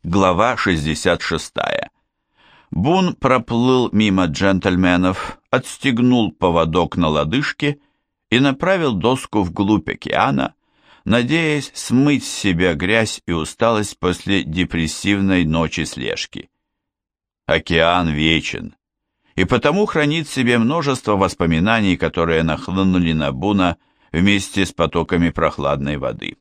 Глава 66. Бун проплыл мимо джентльменов, отстегнул поводок на лодыжке и направил доску вглубь океана, надеясь смыть с себя грязь и усталость после депрессивной ночи слежки. Океан вечен, и потому хранит в себе множество воспоминаний, которые нахлынули на Буна вместе с потоками прохладной воды.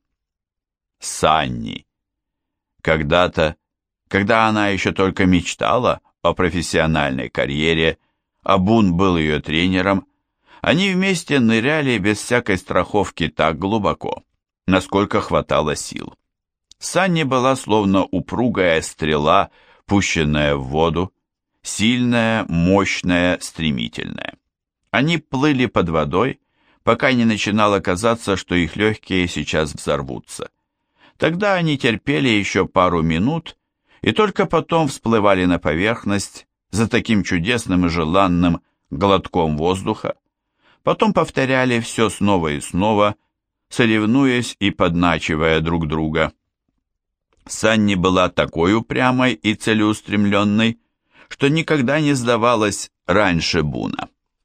Санни. Когда-то, когда она еще только мечтала о профессиональной карьере, а Бун был ее тренером, они вместе ныряли без всякой страховки так глубоко, насколько хватало сил. Санни была словно упругая стрела, пущенная в воду, сильная, мощная, стремительная. Они плыли под водой, пока не начинало казаться, что их легкие сейчас взорвутся. Тогда они терпели еще пару минут и только потом всплывали на поверхность за таким чудесным и желанным глотком воздуха. Потом повторяли все снова и снова, соревнуясь и подначивая друг друга. Санни была такой упрямой и целеустремленной, что никогда не сдавалась раньше Буна.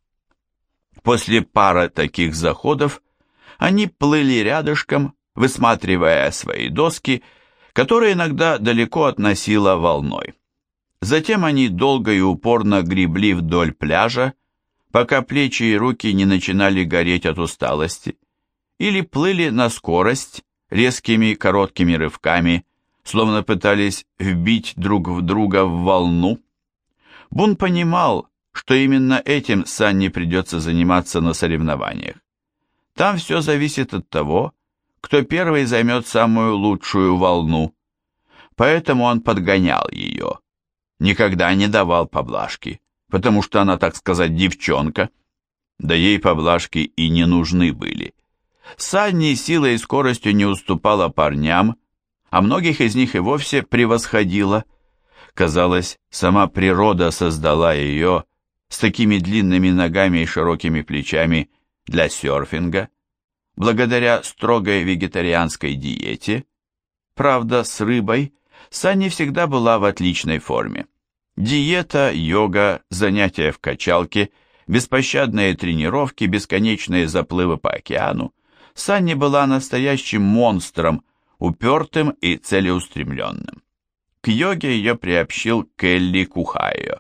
После пары таких заходов они плыли рядышком, высматривая свои доски, которые иногда далеко относило волной. Затем они долго и упорно гребли вдоль пляжа, пока плечи и руки не начинали гореть от усталости, или плыли на скорость, резкими короткими рывками, словно пытались вбить друг в друга в волну. Бун понимал, что именно этим Санни придется заниматься на соревнованиях. Там все зависит от того, кто первый займет самую лучшую волну. Поэтому он подгонял ее. Никогда не давал поблажки, потому что она, так сказать, девчонка. Да ей поблажки и не нужны были. Санни силой и скоростью не уступала парням, а многих из них и вовсе превосходила. Казалось, сама природа создала ее с такими длинными ногами и широкими плечами для серфинга. Благодаря строгой вегетарианской диете, правда, с рыбой, Санни всегда была в отличной форме. Диета, йога, занятия в качалке, беспощадные тренировки, бесконечные заплывы по океану. Санни была настоящим монстром, упертым и целеустремленным. К йоге ее приобщил Келли Кухайо.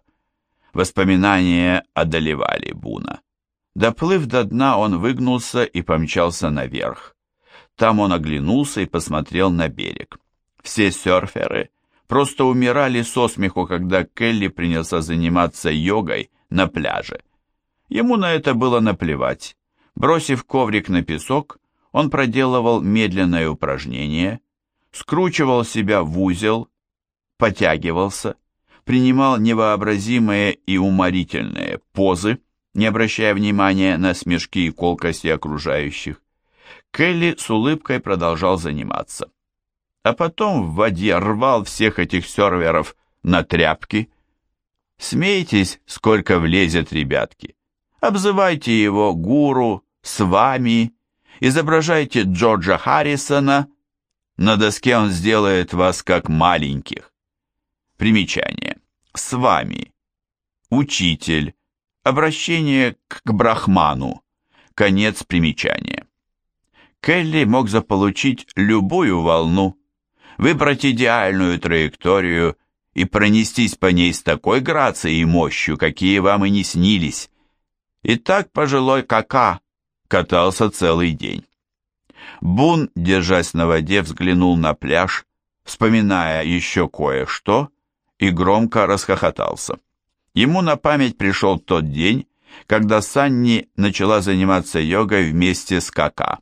Воспоминания одолевали Буна. Доплыв до дна, он выгнулся и помчался наверх. Там он оглянулся и посмотрел на берег. Все серферы просто умирали со смеху, когда Келли принялся заниматься йогой на пляже. Ему на это было наплевать. Бросив коврик на песок, он проделывал медленное упражнение, скручивал себя в узел, потягивался, принимал невообразимые и уморительные позы, не обращая внимания на смешки и колкости окружающих. Келли с улыбкой продолжал заниматься. А потом в воде рвал всех этих серверов на тряпки. Смейтесь, сколько влезет, ребятки. Обзывайте его гуру, с вами, изображайте Джорджа Харрисона. На доске он сделает вас как маленьких. Примечание. С вами. Учитель. Обращение к Брахману. Конец примечания. Келли мог заполучить любую волну, выбрать идеальную траекторию и пронестись по ней с такой грацией и мощью, какие вам и не снились. И так пожилой Кака катался целый день. Бун, держась на воде, взглянул на пляж, вспоминая еще кое-что, и громко расхохотался. Ему на память пришел тот день, когда Санни начала заниматься йогой вместе с Кака.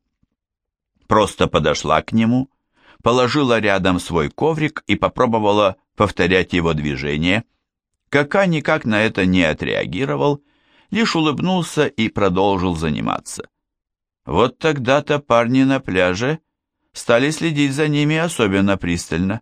Просто подошла к нему, положила рядом свой коврик и попробовала повторять его движения. Кака никак на это не отреагировал, лишь улыбнулся и продолжил заниматься. Вот тогда-то парни на пляже стали следить за ними особенно пристально.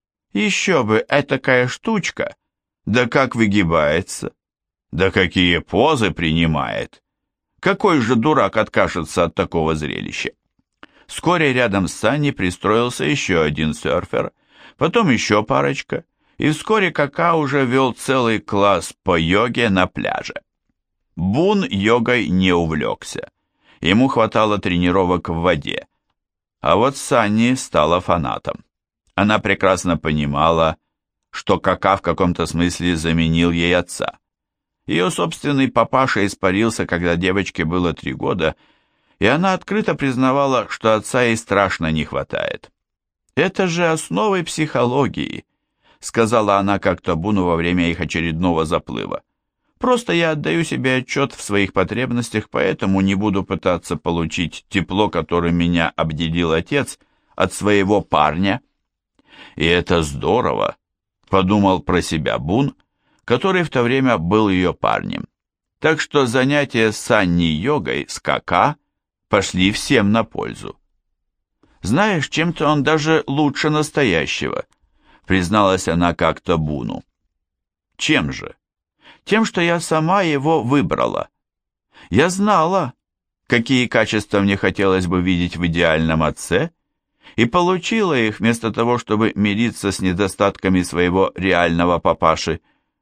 Еще бы, этакая штучка! Да как выгибается! Да какие позы принимает! Какой же дурак откажется от такого зрелища? Вскоре рядом с Санни пристроился еще один серфер, потом еще парочка, и вскоре Кака уже вел целый класс по йоге на пляже. Бун йогой не увлекся, ему хватало тренировок в воде, а вот Санни стала фанатом. Она прекрасно понимала, что Кака в каком-то смысле заменил ей отца. Ее собственный папаша испарился, когда девочке было 3 года, и она открыто признавала, что отца ей страшно не хватает. «Это же основы психологии», — сказала она как-то Буну во время их очередного заплыва. «Просто я отдаю себе отчет в своих потребностях, поэтому не буду пытаться получить тепло, которым меня обделил отец, от своего парня». «И это здорово», — подумал про себя Бун, который в то время был ее парнем. Так что занятия с Санни-йогой, с Кака, пошли всем на пользу. «Знаешь, чем-то он даже лучше настоящего», — призналась она как-то Буну. «Чем же?» «Тем, что я сама его выбрала. Я знала, какие качества мне хотелось бы видеть в идеальном отце, и получила их вместо того, чтобы мириться с недостатками своего реального папаши».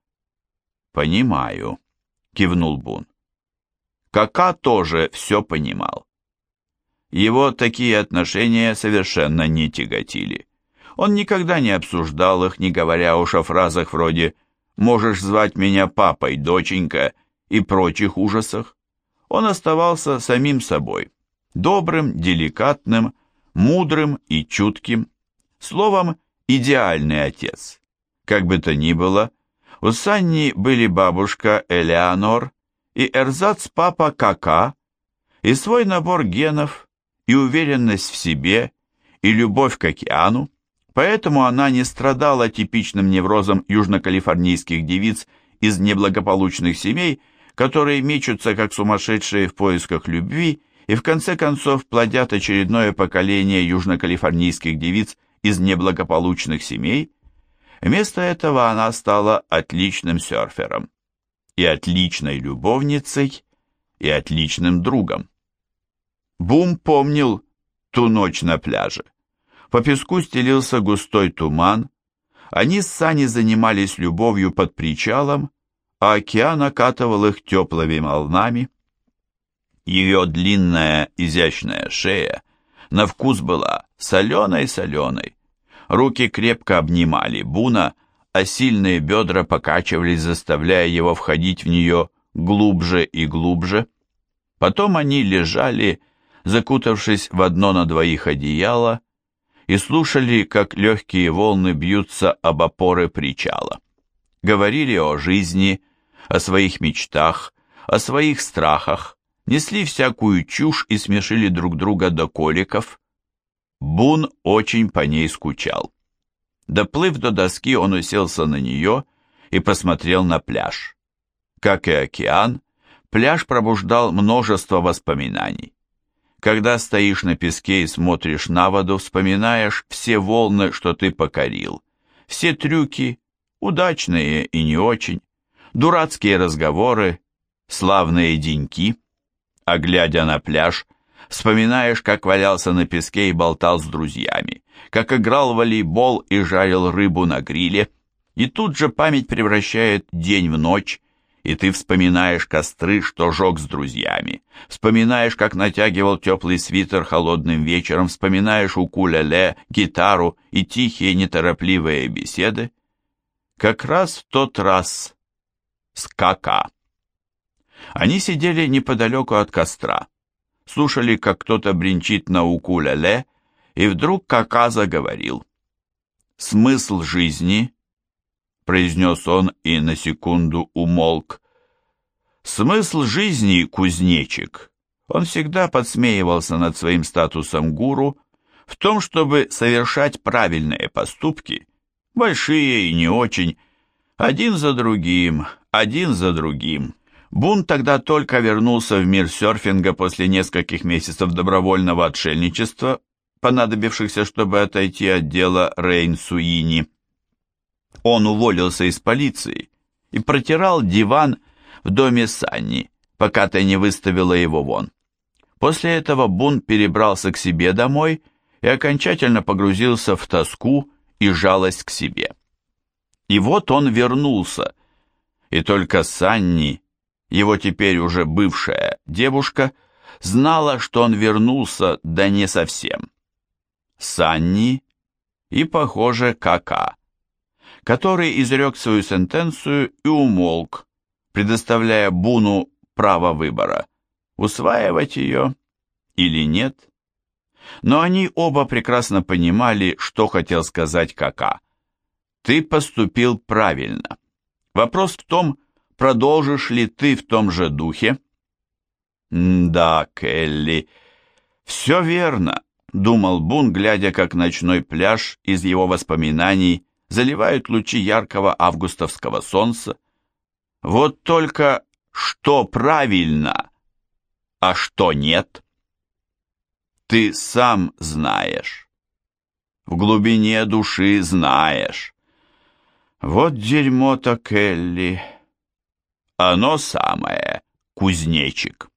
«Понимаю», — кивнул Бун. Кака тоже все понимал. Его такие отношения совершенно не тяготили. Он никогда не обсуждал их, не говоря уж о фразах вроде «можешь звать меня папой, доченька» и прочих ужасах. Он оставался самим собой, добрым, деликатным, мудрым и чутким. Словом, идеальный отец. Как бы то ни было, у Санни были бабушка Элеонор и эрзац-папа Кака, и свой набор генов, и уверенность в себе, и любовь к океану, поэтому она не страдала типичным неврозом южнокалифорнийских девиц из неблагополучных семей, которые мечутся как сумасшедшие в поисках любви и в конце концов плодят очередное поколение южнокалифорнийских девиц из неблагополучных семей. Вместо этого она стала отличным серфером, и отличной любовницей, и отличным другом. Бум помнил ту ночь на пляже. По песку стелился густой туман, они с Саней занимались любовью под причалом, а океан окатывал их теплыми волнами. Ее длинная изящная шея на вкус была соленой-соленой. Руки крепко обнимали Буна, а сильные бедра покачивались, заставляя его входить в нее глубже и глубже. Потом они лежали, закутавшись в одно на двоих одеяло, и слушали, как легкие волны бьются об опоры причала. Говорили о жизни, о своих мечтах, о своих страхах, несли всякую чушь и смешили друг друга до коликов. Бун очень по ней скучал. Доплыв до доски, он уселся на нее и посмотрел на пляж. Как и океан, пляж пробуждал множество воспоминаний. Когда стоишь на песке и смотришь на воду, вспоминаешь все волны, что ты покорил, все трюки, удачные и не очень, дурацкие разговоры, славные деньки. А глядя на пляж, вспоминаешь, как валялся на песке и болтал с друзьями, как играл в волейбол и жарил рыбу на гриле, и тут же память превращает день в ночь, и ты вспоминаешь костры, что жег с друзьями, вспоминаешь, как натягивал теплый свитер холодным вечером, вспоминаешь укулеле, гитару и тихие неторопливые беседы. Как раз в тот раз с Кака. Они сидели неподалеку от костра, слушали, как кто-то бренчит на укулеле, и вдруг Кака заговорил. «Смысл жизни», — произнес он и на секунду умолк. «Смысл жизни, кузнечик», он всегда подсмеивался над своим статусом гуру, в том, чтобы совершать правильные поступки, большие и не очень, один за другим, один за другим. Бун тогда только вернулся в мир серфинга после нескольких месяцев добровольного отшельничества, понадобившихся, чтобы отойти от дела Рейн Суини. Он уволился из полиции и протирал диван в доме Санни, пока ты не выставила его вон. После этого Бун перебрался к себе домой и окончательно погрузился в тоску и жалость к себе. И вот он вернулся, и только Санни, его теперь уже бывшая девушка, знала, что он вернулся, да не совсем. Санни и, похоже, Кака, который изрек свою сентенцию и умолк, предоставляя Буну право выбора, усваивать ее или нет. Но они оба прекрасно понимали, что хотел сказать Кака. Ты поступил правильно. Вопрос в том, продолжишь ли ты в том же духе? Да, Келли, все верно, думал Бун, глядя, как ночной пляж из его воспоминаний заливают лучи яркого августовского солнца. Вот только что правильно, а что нет? Ты сам знаешь. В глубине души знаешь. Вот дерьмо-то, Келли. Оно самое, кузнечик.